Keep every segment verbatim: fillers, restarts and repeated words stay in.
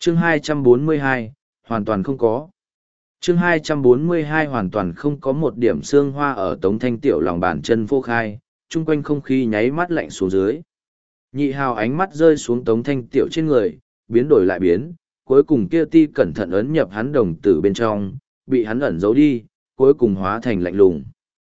Chương hai trăm bốn mươi hai, hoàn toàn không có. Chương hai trăm bốn mươi hai hoàn toàn không có một điểm xương hoa ở Tống Thanh Tiểu lòng bàn chân vô khai, chung quanh không khí nháy mắt lạnh xuống dưới. Nhị hào ánh mắt rơi xuống Tống Thanh Tiểu trên người, biến đổi lại biến, cuối cùng kia ti cẩn thận ấn nhập hắn đồng tử bên trong, bị hắn ẩn giấu đi, cuối cùng hóa thành lạnh lùng.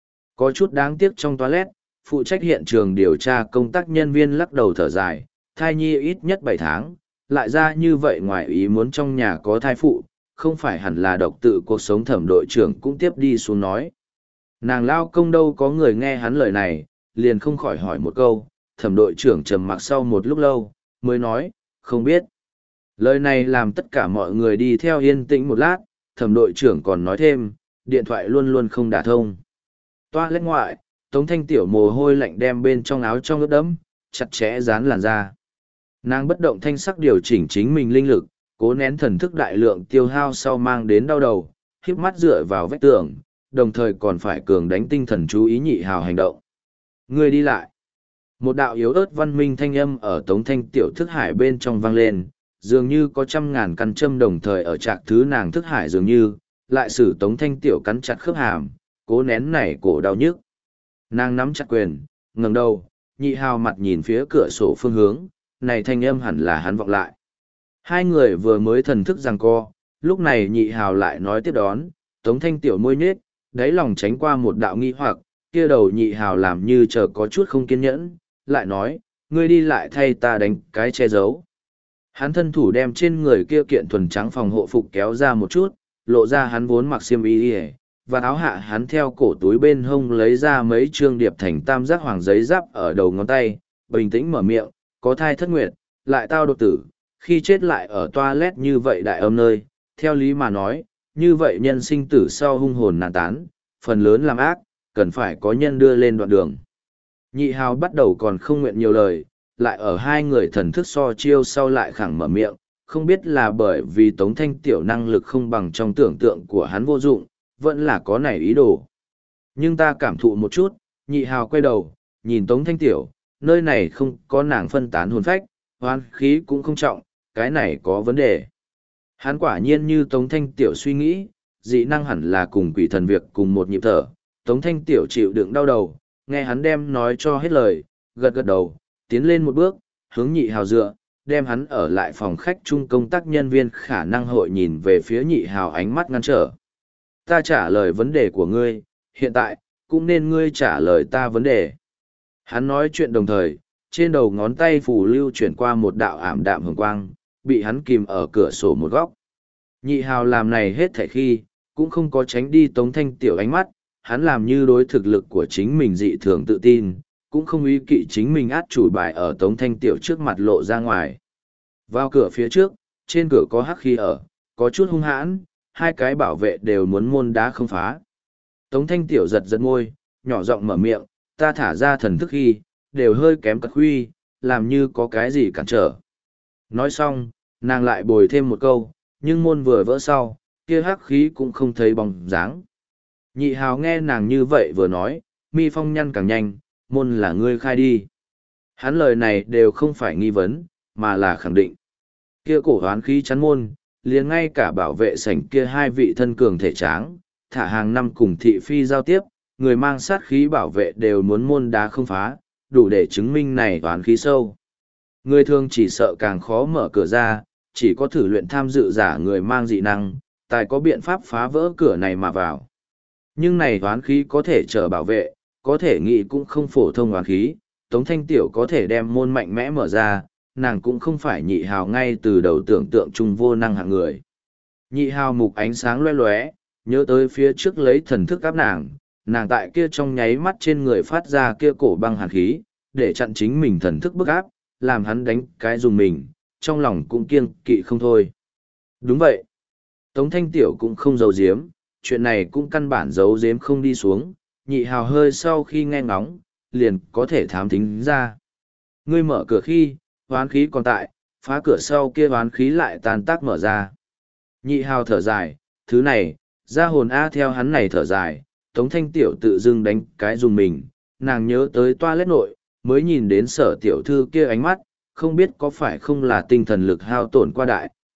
Có chút đáng tiếc trong toilet, phụ trách hiện trường điều tra công tác nhân viên lắc đầu thở dài, thai nhi ít nhất bảy tháng, lại ra như vậy ngoài ý muốn trong nhà có thai phụ, không phải hẳn là độc tự cuộc sống. Thẩm đội trưởng cũng tiếp đi xuống nói. Nàng lao công đâu có người nghe hắn lời này, liền không khỏi hỏi một câu, thẩm đội trưởng trầm mặc sau một lúc lâu, mới nói, không biết. Lời này làm tất cả mọi người đi theo yên tĩnh một lát, thẩm đội trưởng còn nói thêm, điện thoại luôn luôn không đả thông. Toa lét ngoại, Tống Thanh Tiểu mồ hôi lạnh đem bên trong áo trong ướt đẫm, chặt chẽ dán làn da. Nàng bất động thanh sắc điều chỉnh chính mình linh lực, cố nén thần thức đại lượng tiêu hao sau mang đến đau đầu, híp mắt dựa vào vách tường, đồng thời còn phải cường đánh tinh thần chú ý nhị hào hành động. Người đi lại. Một đạo yếu ớt văn minh thanh âm ở Tống Thanh Tiểu thức hải bên trong vang lên, dường như có trăm ngàn căn châm đồng thời ở trạc thứ nàng thức hải dường như, lại sử Tống Thanh Tiểu cắn chặt khớp hàm, cố nén nảy cổ đau nhức. Nàng nắm chặt quyền, ngẩng đầu, nhị hào mặt nhìn phía cửa sổ phương hướng, này thanh âm hẳn là hắn vọng lại. Hai người vừa mới thần thức giằng co, lúc này nhị hào lại nói tiếp đón, Tống Thanh Tiểu môi nhếch, đáy lòng tránh qua một đạo nghi hoặc, kia đầu nhị hào làm như chờ có chút không kiên nhẫn, lại nói, ngươi đi lại thay ta đánh cái che giấu. Hắn thân thủ đem trên người kia kiện thuần trắng phòng hộ phục kéo ra một chút, lộ ra hắn vốn mặc xiêm y y, và áo hạ hắn theo cổ túi bên hông lấy ra mấy trương điệp thành tam giác hoàng giấy giáp ở đầu ngón tay, bình tĩnh mở miệng, có thai thất nguyệt, lại tao đột tử, khi chết lại ở toilet như vậy đại âm nơi, theo lý mà nói, như vậy nhân sinh tử sau hung hồn nạn tán, phần lớn làm ác, cần phải có nhân đưa lên đoạn đường. Nhị hào bắt đầu còn không nguyện nhiều lời, lại ở hai người thần thức so chiêu sau lại khẳng mở miệng, không biết là bởi vì Tống Thanh Tiểu năng lực không bằng trong tưởng tượng của hắn vô dụng, vẫn là có nảy ý đồ. Nhưng ta cảm thụ một chút, nhị hào quay đầu, nhìn Tống Thanh Tiểu, nơi này không có nàng phân tán hồn phách, hoán khí cũng không trọng, cái này có vấn đề. Hắn quả nhiên như Tống Thanh Tiểu suy nghĩ, dị năng hẳn là cùng quỷ thần việc cùng một nhịp thở. Tống Thanh Tiểu chịu đựng đau đầu, nghe hắn đem nói cho hết lời, gật gật đầu, tiến lên một bước, hướng nhị hào dựa, đem hắn ở lại phòng khách chung công tác nhân viên khả năng hội nhìn về phía nhị hào ánh mắt ngăn trở. Ta trả lời vấn đề của ngươi, hiện tại, cũng nên ngươi trả lời ta vấn đề. Hắn nói chuyện đồng thời, trên đầu ngón tay phù lưu chuyển qua một đạo ảm đạm hồng quang, bị hắn kìm ở cửa sổ một góc. Nhị hào làm này hết thảy khi, cũng không có tránh đi Tống Thanh Tiểu ánh mắt, hắn làm như đối thực lực của chính mình dị thường tự tin, cũng không ý kỵ chính mình át chủ bài ở Tống Thanh Tiểu trước mặt lộ ra ngoài. Vào cửa phía trước, trên cửa có hắc khí ở, có chút hung hãn, hai cái bảo vệ đều muốn môn đá không phá. Tống Thanh Tiểu giật giật môi, nhỏ giọng mở miệng, ta thả ra thần thức khi, đều hơi kém cật huy, làm như có cái gì cản trở. Nói xong, nàng lại bồi thêm một câu, nhưng môn vừa vỡ sau, kia hắc khí cũng không thấy bóng dáng. Nhị hào nghe nàng như vậy vừa nói, mi phong nhăn càng nhanh, môn là ngươi khai đi. Hắn lời này đều không phải nghi vấn, mà là khẳng định. Kia cổ hoán khí chắn môn, liền ngay cả bảo vệ sảnh kia hai vị thân cường thể tráng, thả hàng năm cùng thị phi giao tiếp, người mang sát khí bảo vệ đều muốn môn đá không phá, đủ để chứng minh này hoán khí sâu. Người thường chỉ sợ càng khó mở cửa ra, chỉ có thử luyện tham dự giả người mang dị năng, tài có biện pháp phá vỡ cửa này mà vào. Nhưng này hoán khí có thể trở bảo vệ, có thể nghĩ cũng không phổ thông hoán khí, Tống Thanh Tiểu có thể đem môn mạnh mẽ mở ra, nàng cũng không phải nhị hào ngay từ đầu tưởng tượng chung vô năng hạng người. Nhị hào mục ánh sáng loe loé, nhớ tới phía trước lấy thần thức áp nàng, nàng tại kia trong nháy mắt trên người phát ra kia cổ băng hàn khí, để chặn chính mình thần thức bức áp, làm hắn đánh cái dùng mình, trong lòng cũng kiêng kỵ không thôi. Đúng vậy. Tống Thanh Tiểu cũng không giấu giếm, chuyện này cũng căn bản giấu giếm không đi xuống, nhị hào hơi sau khi nghe ngóng, liền có thể thám thính ra. Ngươi mở cửa khi, hoán khí còn tại, phá cửa sau kia hoán khí lại tàn tác mở ra. Nhị hào thở dài, thứ này, ra hồn A theo hắn này thở dài, Tống Thanh Tiểu tự dưng đánh cái dùng mình, nàng nhớ tới toilet nội, mới nhìn đến sở tiểu thư kia ánh mắt, không biết có phải không là tinh thần lực hao tổn qua đại,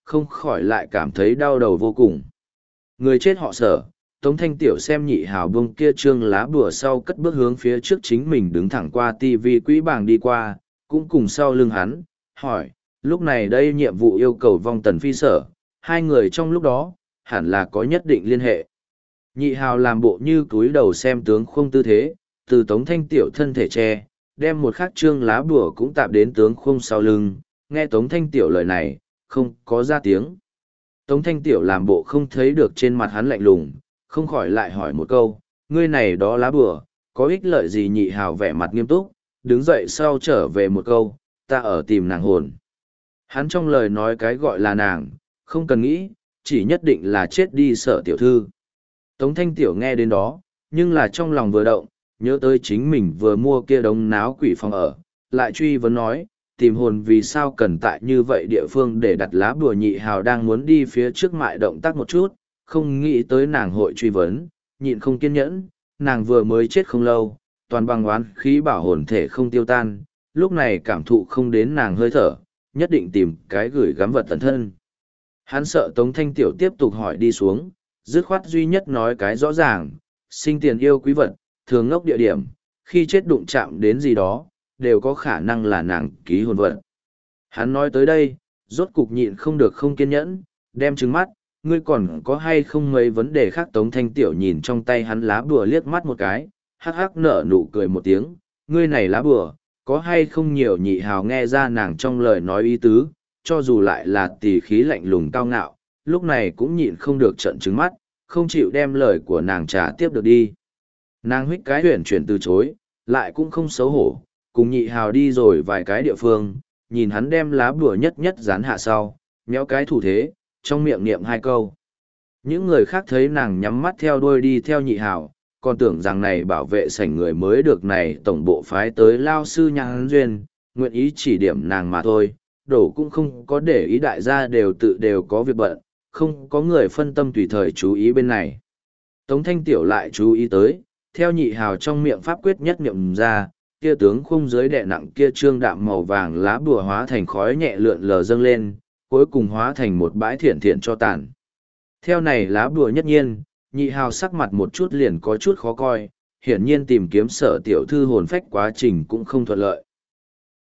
không khỏi lại cảm thấy đau đầu vô cùng. Người chết họ Sở, Tống Thanh Tiểu xem nhị hào bông kia trương lá bùa sau cất bước hướng phía trước chính mình đứng thẳng qua tivi quỹ bảng đi qua, cũng cùng sau lưng hắn, hỏi, lúc này đây nhiệm vụ yêu cầu vong Tần Phi Sở, hai người trong lúc đó, hẳn là có nhất định liên hệ. Nhị hào làm bộ như túi đầu xem tướng khung tư thế, từ Tống Thanh Tiểu thân thể che, đem một khắc trương lá bùa cũng tạp đến tướng khung sau lưng, nghe Tống Thanh Tiểu lời này, không có ra tiếng. Tống Thanh Tiểu làm bộ không thấy được trên mặt hắn lạnh lùng, không khỏi lại hỏi một câu, ngươi này đó lá bùa, có ích lợi gì? Nhị hào vẻ mặt nghiêm túc, đứng dậy sau trở về một câu, ta ở tìm nàng hồn. Hắn trong lời nói cái gọi là nàng, không cần nghĩ, chỉ nhất định là chết đi Sở tiểu thư. Tống Thanh Tiểu nghe đến đó, nhưng là trong lòng vừa động, nhớ tới chính mình vừa mua kia đống náo quỷ phòng ở, lại truy vấn nói, tìm hồn vì sao cần tại như vậy địa phương để đặt lá bùa. Nhị hào đang muốn đi phía trước mại động tác một chút, không nghĩ tới nàng hội truy vấn, nhịn không kiên nhẫn, nàng vừa mới chết không lâu, toàn bằng oán khí bảo hồn thể không tiêu tan, lúc này cảm thụ không đến nàng hơi thở, nhất định tìm cái gửi gắm vật tận thân. Hắn sợ Tống Thanh Tiểu tiếp tục hỏi đi xuống, dứt khoát duy nhất nói cái rõ ràng, sinh tiền yêu quý vật, thường ngốc địa điểm, khi chết đụng chạm đến gì đó, đều có khả năng là nàng ký hồn vật. Hắn nói tới đây, rốt cục nhịn không được không kiên nhẫn, đem trừng mắt, ngươi còn có hay không mấy vấn đề khác? Tống Thanh Tiểu nhìn trong tay hắn lá bùa liếc mắt một cái, hắc hắc nở nụ cười một tiếng, ngươi này lá bùa, có hay không nhiều? Nhị hào nghe ra nàng trong lời nói ý tứ, cho dù lại là tỳ khí lạnh lùng cao ngạo, lúc này cũng nhịn không được trợn trừng mắt, không chịu đem lời của nàng trả tiếp được đi. Nàng huých cái huyền chuyển từ chối, lại cũng không xấu hổ, cùng nhị hào đi rồi vài cái địa phương, nhìn hắn đem lá bùa nhất nhất dán hạ sau, nhéo cái thủ thế, trong miệng niệm hai câu. Những người khác thấy nàng nhắm mắt theo đuôi đi theo nhị hào, còn tưởng rằng này bảo vệ sảnh người mới được này tổng bộ phái tới lao sư nhãn duyên, nguyện ý chỉ điểm nàng mà thôi, đổ cũng không có để ý, đại gia đều tự đều có việc bận, không có người phân tâm tùy thời chú ý bên này. Tống Thanh Tiểu lại chú ý tới, theo nhị hào trong miệng pháp quyết nhất niệm ra, kia tướng khung dưới đè nặng kia trương đạm màu vàng lá bùa hóa thành khói nhẹ lượn lờ dâng lên, cuối cùng hóa thành một bãi thiển thiện cho tàn. Theo này lá bùa nhất nhiên, nhị hào sắc mặt một chút liền có chút khó coi, hiển nhiên tìm kiếm Sở tiểu thư hồn phách quá trình cũng không thuận lợi.